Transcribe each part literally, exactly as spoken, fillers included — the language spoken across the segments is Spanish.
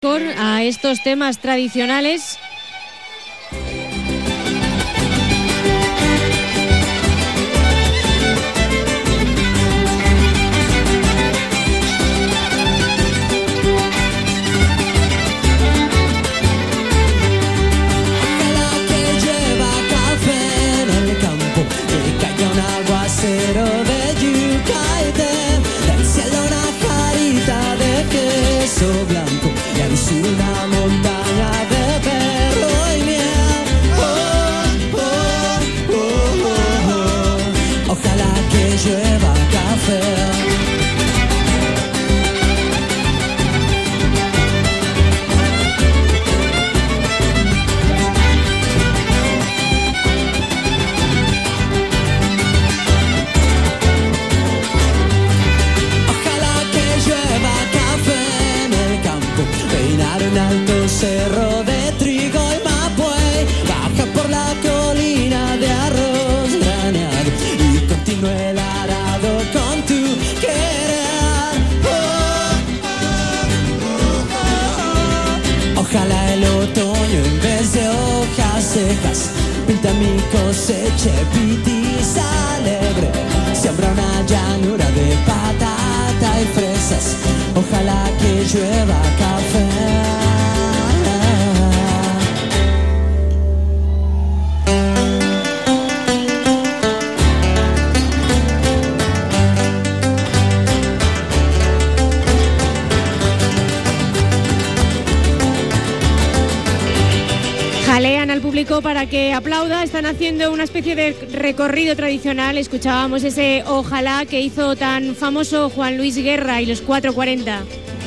a estos temas tradicionales. Blanco y al sur una montaña de perro y miel. Oh, oh, oh, oh, oh. Ojalá que llueva café. Un alto cerro de trigo y mapuey, baja por la colina de arroz graneado y continúa el arado con tu querer. Oh, oh, oh, oh. Ojalá el otoño en vez de hojas secas pinta mi cosecha pitis alegre, siembra una llanura de patata y fresas. Ojalá que llueva café. Jalean al público para que aplauda. Están haciendo una especie de recorrido tradicional. Escuchábamos ese ojalá que hizo tan famoso Juan Luis Guerra y los cuatro cuarenta.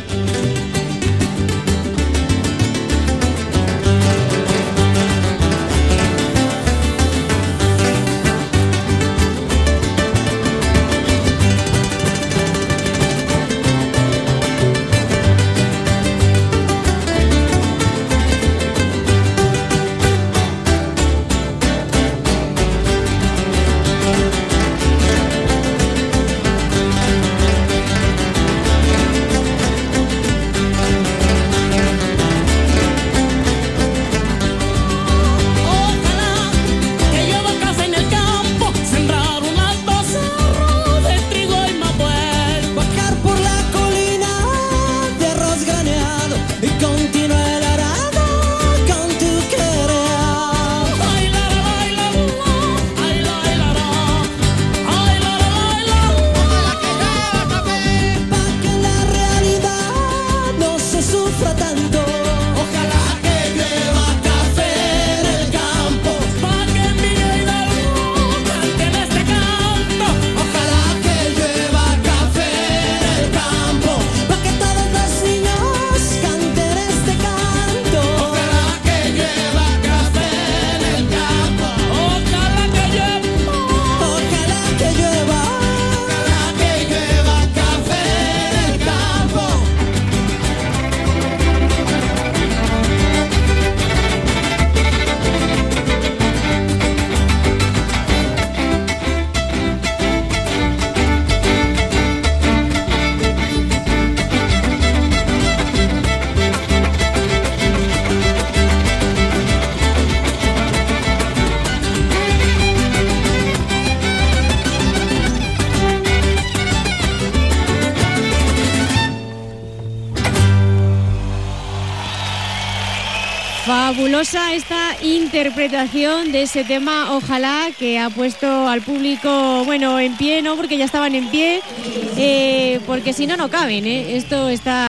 Fabulosa esta interpretación de ese tema Ojalá, que ha puesto al público, bueno, en pie, no porque ya estaban en pie, eh, porque si no, no caben, ¿eh? Esto está